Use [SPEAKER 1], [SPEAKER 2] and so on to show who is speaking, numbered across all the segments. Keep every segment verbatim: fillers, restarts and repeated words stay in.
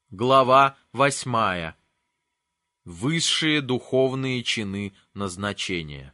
[SPEAKER 1] Глава восьмая. Высшие духовные чины назначения.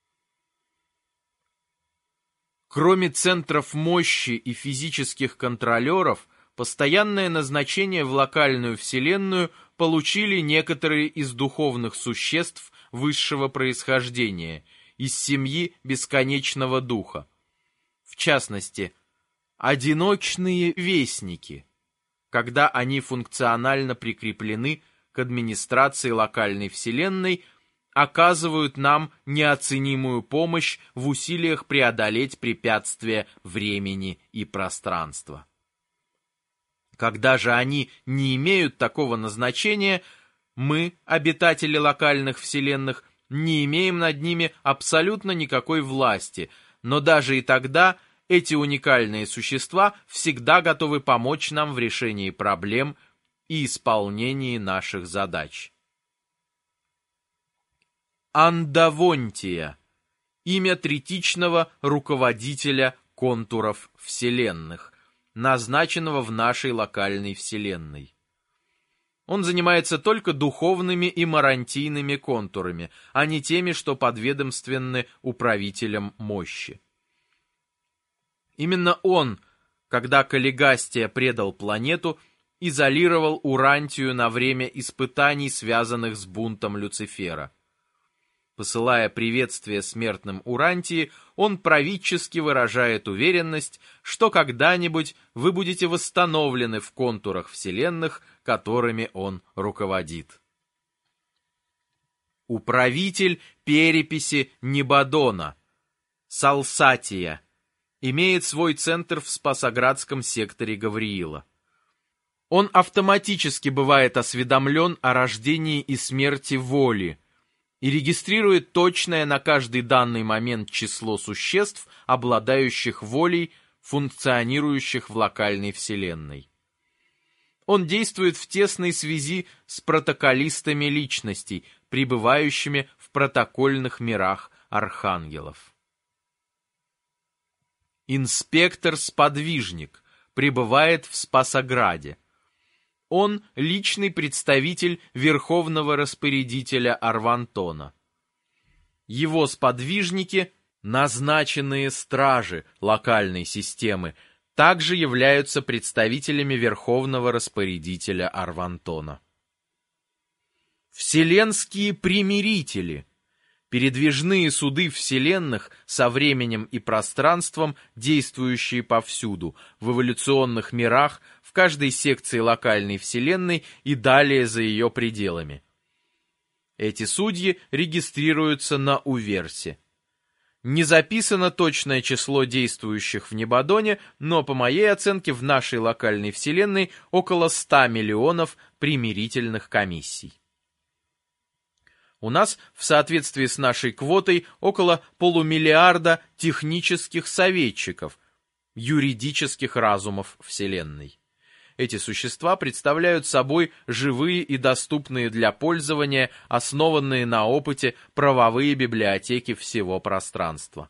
[SPEAKER 1] Кроме центров мощи и физических контролеров, постоянное назначение в локальную вселенную получили некоторые из духовных существ высшего происхождения, из семьи бесконечного духа. В частности, одиночные вестники, когда они функционально прикреплены к администрации локальной вселенной, оказывают нам неоценимую помощь в усилиях преодолеть препятствия времени и пространства. Когда же они не имеют такого назначения, мы, обитатели локальных вселенных, не имеем над ними абсолютно никакой власти, но даже и тогда эти уникальные существа всегда готовы помочь нам в решении проблем и исполнении наших задач. Андавонтия – имя третичного руководителя контуров вселенных, назначенного в нашей локальной вселенной. Он занимается только духовными и марантийными контурами, а не теми, что подведомственны управителям мощи. Именно он, когда Каллигастия предал планету, изолировал Урантию на время испытаний, связанных с бунтом Люцифера. Посылая приветствие смертным Урантии, он правительски выражает уверенность, что когда-нибудь вы будете восстановлены в контурах вселенных, которыми он руководит. Управитель переписи Нибадона, Салсатия, имеет свой центр в Спасоградском секторе Гавриила. Он автоматически бывает осведомлен о рождении и смерти воли и регистрирует точное на каждый данный момент число существ, обладающих волей, функционирующих в локальной вселенной. Он действует в тесной связи с протоколистами личностей, пребывающими в протокольных мирах архангелов. Инспектор-сподвижник пребывает в Спасограде. Он личный представитель Верховного Распорядителя Арвантона. Его сподвижники, назначенные стражи локальной системы, также являются представителями Верховного Распорядителя Арвантона. Вселенские примирители – передвижные суды вселенных со временем и пространством, действующие повсюду, в эволюционных мирах, в каждой секции локальной вселенной и далее за ее пределами. Эти судьи регистрируются на Уверсе. Не записано точное число действующих в Нибадоне, но, по моей оценке, в нашей локальной вселенной около ста миллионов примирительных комиссий. У нас, в соответствии с нашей квотой, около полумиллиарда технических советчиков, юридических разумов Вселенной. Эти существа представляют собой живые и доступные для пользования, основанные на опыте, правовые библиотеки всего пространства.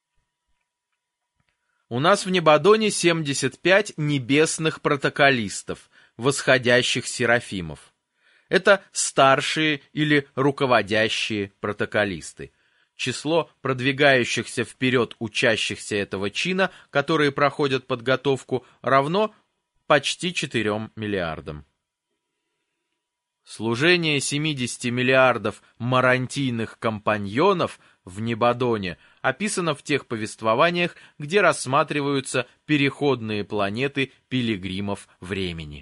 [SPEAKER 1] У нас в Нибадоне семьдесят пять небесных протоколистов, восходящих серафимов. Это старшие или руководящие протоколисты. Число продвигающихся вперед учащихся этого чина, которые проходят подготовку, равно почти четырем миллиардам. Служение семидесяти миллиардов марантийных компаньонов в Нибадоне описано в тех повествованиях, где рассматриваются переходные планеты пилигримов времени.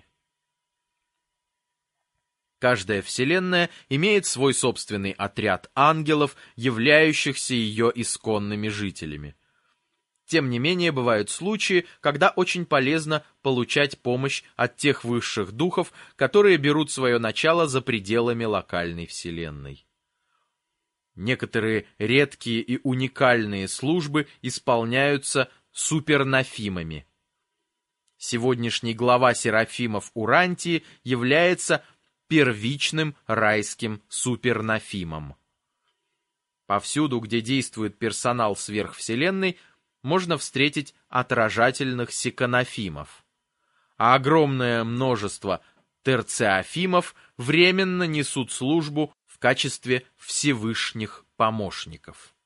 [SPEAKER 1] Каждая вселенная имеет свой собственный отряд ангелов, являющихся ее исконными жителями. Тем не менее, бывают случаи, когда очень полезно получать помощь от тех высших духов, которые берут свое начало за пределами локальной вселенной. Некоторые редкие и уникальные службы исполняются супернафимами. Сегодняшний глава серафимов Урантии является первичным райским супернафимом. Повсюду, где действует персонал сверхвселенной, можно встретить отражательных секонафимов, а огромное множество терциофимов временно несут службу в качестве Всевышних помощников.